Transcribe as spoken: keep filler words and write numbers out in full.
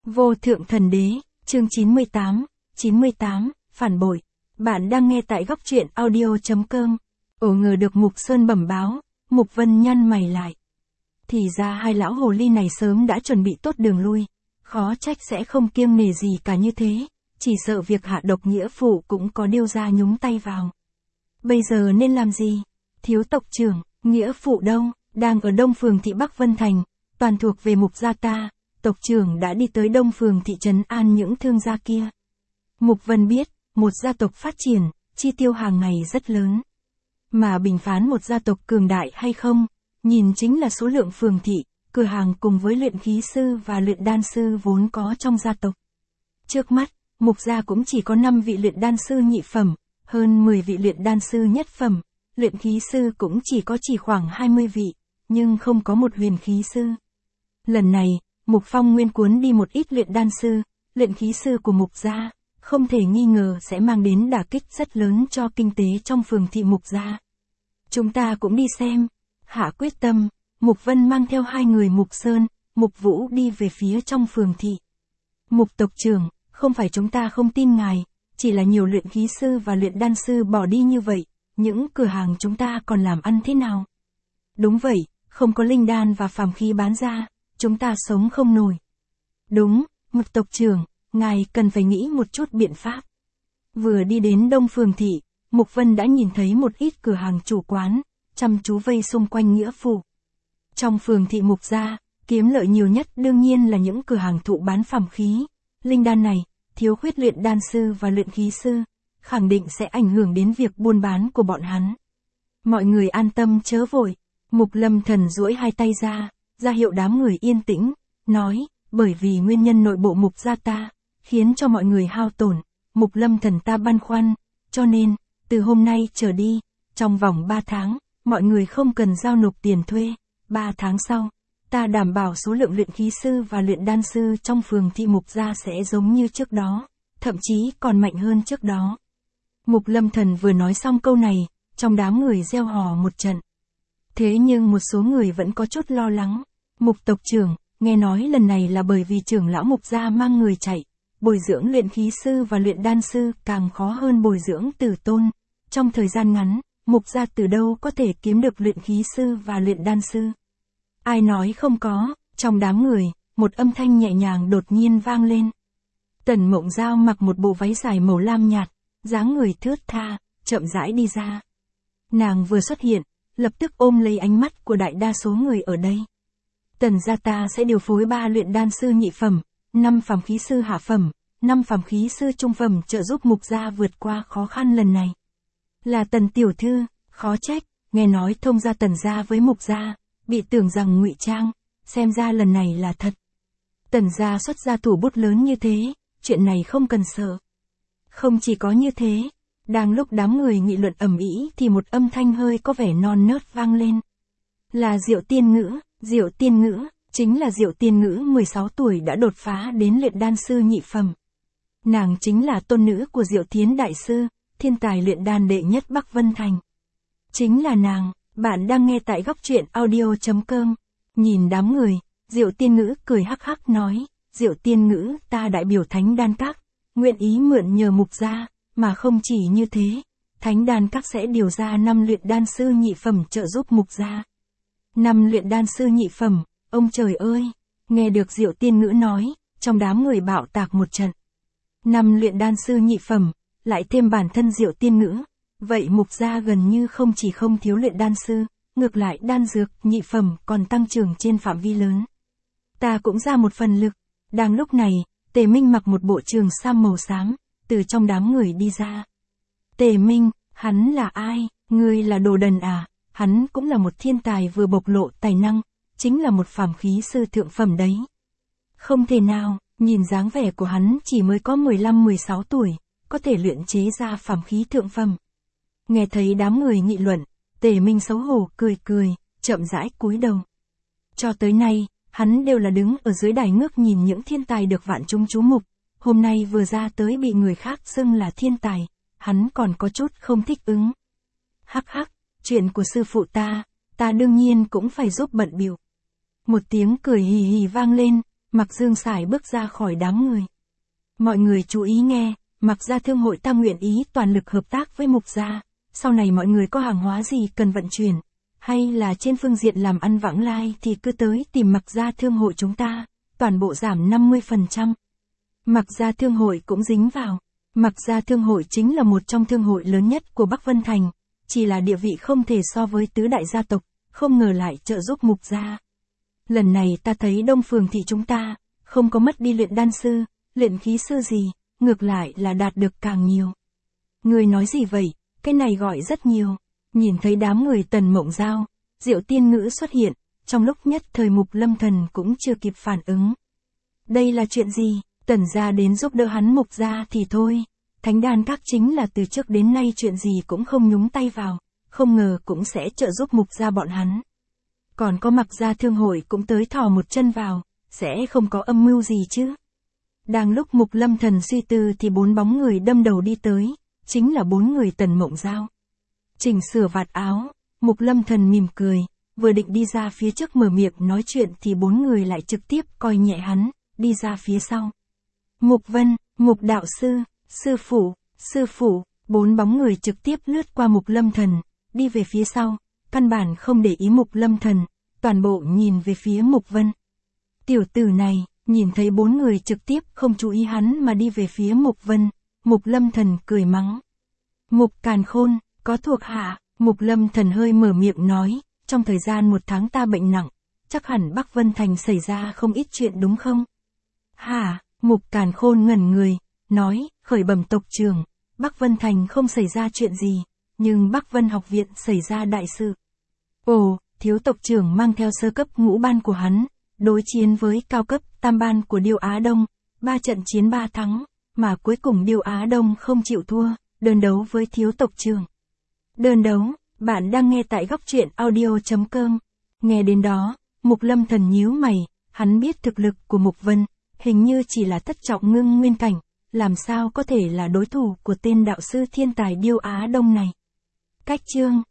Vô thượng thần đế, chương chín mươi tám, chín mươi tám, phản bội. Bạn đang nghe tại góc truyện audio.com. Ổ ngờ được Mục Sơn bẩm báo, Mục Vân nhăn mày lại. Thì ra hai lão hồ ly này sớm đã chuẩn bị tốt đường lui, khó trách sẽ không kiêng nể gì cả như thế, chỉ sợ việc hạ độc nghĩa phụ cũng có điêu gia nhúng tay vào. Bây giờ nên làm gì? Thiếu tộc trưởng, nghĩa phụ đâu, đang ở Đông Phường thị Bắc Vân Thành, toàn thuộc về Mục gia ta. Tộc trưởng đã đi tới Đông Phường thị trấn an những thương gia kia. Mục Vân biết, một gia tộc phát triển, chi tiêu hàng ngày rất lớn. Mà bình phán một gia tộc cường đại hay không, nhìn chính là số lượng phường thị, cửa hàng cùng với luyện khí sư và luyện đan sư vốn có trong gia tộc. Trước mắt, Mục gia cũng chỉ có năm vị luyện đan sư nhị phẩm, hơn mười vị luyện đan sư nhất phẩm, luyện khí sư cũng chỉ có chỉ khoảng hai mươi vị, nhưng không có một huyền khí sư. Lần này, Mục Phong nguyên cuốn đi một ít luyện đan sư, luyện khí sư của Mục gia, không thể nghi ngờ sẽ mang đến đả kích rất lớn cho kinh tế trong phường thị Mục gia. Chúng ta cũng đi xem. Hạ quyết tâm, Mục Vân mang theo hai người Mục Sơn, Mục Vũ đi về phía trong phường thị. Mục tộc trưởng, không phải chúng ta không tin ngài, chỉ là nhiều luyện khí sư và luyện đan sư bỏ đi như vậy, những cửa hàng chúng ta còn làm ăn thế nào? Đúng vậy, không có linh đan và phàm khí bán ra, chúng ta sống không nổi. Đúng, Mục tộc trưởng, ngài cần phải nghĩ một chút biện pháp. Vừa đi đến Đông Phường thị, Mục Vân đã nhìn thấy một ít cửa hàng chủ quán, chăm chú vây xung quanh nghĩa phụ. Trong phường thị Mục gia, kiếm lợi nhiều nhất đương nhiên là những cửa hàng thụ bán phàm khí. Linh đan này, thiếu khuyết luyện đan sư và luyện khí sư, khẳng định sẽ ảnh hưởng đến việc buôn bán của bọn hắn. Mọi người an tâm chớ vội, Mục Lâm Thần duỗi hai tay ra, ra hiệu đám người yên tĩnh, nói, bởi vì nguyên nhân nội bộ Mục gia ta, khiến cho mọi người hao tổn, Mục Lâm Thần ta băn khoăn, cho nên, từ hôm nay trở đi, trong vòng ba tháng, mọi người không cần giao nộp tiền thuê, ba tháng sau, ta đảm bảo số lượng luyện khí sư và luyện đan sư trong phường thị Mục gia sẽ giống như trước đó, thậm chí còn mạnh hơn trước đó. Mục Lâm Thần vừa nói xong câu này, trong đám người reo hò một trận. Thế nhưng một số người vẫn có chút lo lắng. Mục tộc trưởng, nghe nói lần này là bởi vì trưởng lão Mục gia mang người chạy, bồi dưỡng luyện khí sư và luyện đan sư càng khó hơn bồi dưỡng tử tôn. Trong thời gian ngắn, Mục gia từ đâu có thể kiếm được luyện khí sư và luyện đan sư? Ai nói không có, trong đám người, một âm thanh nhẹ nhàng đột nhiên vang lên. Tần Mộng Giao mặc một bộ váy dài màu lam nhạt, dáng người thướt tha, chậm rãi đi ra. Nàng vừa xuất hiện, lập tức ôm lấy ánh mắt của đại đa số người ở đây. Tần gia ta sẽ điều phối ba luyện đan sư nhị phẩm, năm phàm khí sư hạ phẩm, năm phàm khí sư trung phẩm trợ giúp Mục gia vượt qua khó khăn lần này. Là Tần tiểu thư, khó trách, nghe nói thông gia Tần gia với Mục gia, bị tưởng rằng ngụy trang, xem ra lần này là thật. Tần gia xuất gia thủ bút lớn như thế, chuyện này không cần sợ. Không chỉ có như thế, đang lúc đám người nghị luận ầm ĩ thì một âm thanh hơi có vẻ non nớt vang lên. Là Diệu Tiên Ngữ, Diệu Tiên Ngữ, chính là Diệu Tiên Ngữ mười sáu tuổi đã đột phá đến luyện đan sư nhị phẩm. Nàng chính là tôn nữ của Diệu Thiến đại sư, thiên tài luyện đan đệ nhất Bắc Vân Thành. Chính là nàng, bạn đang nghe tại góc truyện audio.com. Nhìn đám người, Diệu Tiên Ngữ cười hắc hắc nói, Diệu Tiên Ngữ ta đại biểu Thánh Đan Các, nguyện ý mượn nhờ Mục gia, mà không chỉ như thế, Thánh Đan Các sẽ điều ra năm luyện đan sư nhị phẩm trợ giúp Mục gia. Năm luyện đan sư nhị phẩm, ông trời ơi, nghe được Diệu Tiên Ngữ nói, trong đám người bạo tạc một trận. Năm luyện đan sư nhị phẩm, lại thêm bản thân Diệu Tiên Ngữ, vậy Mục gia gần như không chỉ không thiếu luyện đan sư, ngược lại đan dược nhị phẩm còn tăng trưởng trên phạm vi lớn. Ta cũng ra một phần lực. Đang lúc này, Tề Minh mặc một bộ trường sam màu xám, từ trong đám người đi ra. Tề Minh, hắn là ai? Ngươi là Đồ Đần à? Hắn cũng là một thiên tài vừa bộc lộ tài năng, chính là một phàm khí sư thượng phẩm đấy. Không thể nào, nhìn dáng vẻ của hắn chỉ mới có mười lăm mười sáu tuổi, có thể luyện chế ra phàm khí thượng phẩm. Nghe thấy đám người nghị luận, Tề Minh xấu hổ cười cười, chậm rãi cúi đầu. Cho tới nay, hắn đều là đứng ở dưới đài ngước nhìn những thiên tài được vạn chúng chú mục, hôm nay vừa ra tới bị người khác xưng là thiên tài, hắn còn có chút không thích ứng. Hắc hắc, chuyện của sư phụ ta, ta đương nhiên cũng phải giúp bận bịu. Một tiếng cười hì hì vang lên, Mạc Dương Sải bước ra khỏi đám người. Mọi người chú ý nghe, Mạc gia thương hội ta nguyện ý toàn lực hợp tác với Mục gia. Sau này mọi người có hàng hóa gì cần vận chuyển, hay là trên phương diện làm ăn vãng lai thì cứ tới tìm Mạc gia thương hội chúng ta, toàn bộ giảm năm mươi phần trăm. Mạc gia thương hội cũng dính vào. Mạc gia thương hội chính là một trong thương hội lớn nhất của Bắc Vân Thành, chỉ là địa vị không thể so với tứ đại gia tộc, không ngờ lại trợ giúp Mục gia. Lần này ta thấy Đông Phường thị chúng ta, không có mất đi luyện đan sư, luyện khí sư gì, ngược lại là đạt được càng nhiều. Người nói gì vậy, cái này gọi rất nhiều. Nhìn thấy đám người Tần Mộng Giao, Diệu Tiên Ngữ xuất hiện, trong lúc nhất thời Mục Lâm Thần cũng chưa kịp phản ứng. Đây là chuyện gì? Tần gia đến giúp đỡ hắn Mục gia thì thôi. Thánh đan các chính là từ trước đến nay chuyện gì cũng không nhúng tay vào, không ngờ cũng sẽ trợ giúp Mục gia bọn hắn. Còn có Mạc gia thương hội cũng tới thò một chân vào, sẽ không có âm mưu gì chứ. Đang lúc Mục Lâm Thần suy tư thì bốn bóng người đâm đầu đi tới, chính là bốn người Tần Mộng Giao. Chỉnh sửa vạt áo, Mục Lâm Thần mỉm cười, vừa định đi ra phía trước mở miệng nói chuyện thì bốn người lại trực tiếp coi nhẹ hắn, đi ra phía sau. Mục Vân, Mục đạo sư, sư phụ, sư phụ, bốn bóng người trực tiếp lướt qua Mục Lâm Thần, đi về phía sau, căn bản không để ý Mục Lâm Thần, toàn bộ nhìn về phía Mục Vân. Tiểu tử này, nhìn thấy bốn người trực tiếp không chú ý hắn mà đi về phía Mục Vân, Mục Lâm Thần cười mắng. Mục Càn Khôn, có thuộc hạ, Mục Lâm Thần hơi mở miệng nói, trong thời gian một tháng ta bệnh nặng, chắc hẳn Bắc Vân Thành xảy ra không ít chuyện đúng không? Hả, Mục Càn Khôn ngẩn người, nói, khởi bẩm tộc trưởng, Bắc Vân Thành không xảy ra chuyện gì, nhưng Bắc Vân học viện xảy ra đại sự. Ồ, thiếu tộc trưởng mang theo sơ cấp ngũ ban của hắn, đối chiến với cao cấp tam ban của Điêu Á Đông, ba trận chiến ba thắng, mà cuối cùng Điêu Á Đông không chịu thua, đơn đấu với thiếu tộc trưởng. Đơn đấu, bạn đang nghe tại góc truyện audio chấm com. Nghe đến đó, Mục Lâm Thần nhíu mày, hắn biết thực lực của Mục Vân, hình như chỉ là thất trọng ngưng nguyên cảnh, làm sao có thể là đối thủ của tên đạo sư thiên tài Điêu Á Đông này. Cách chương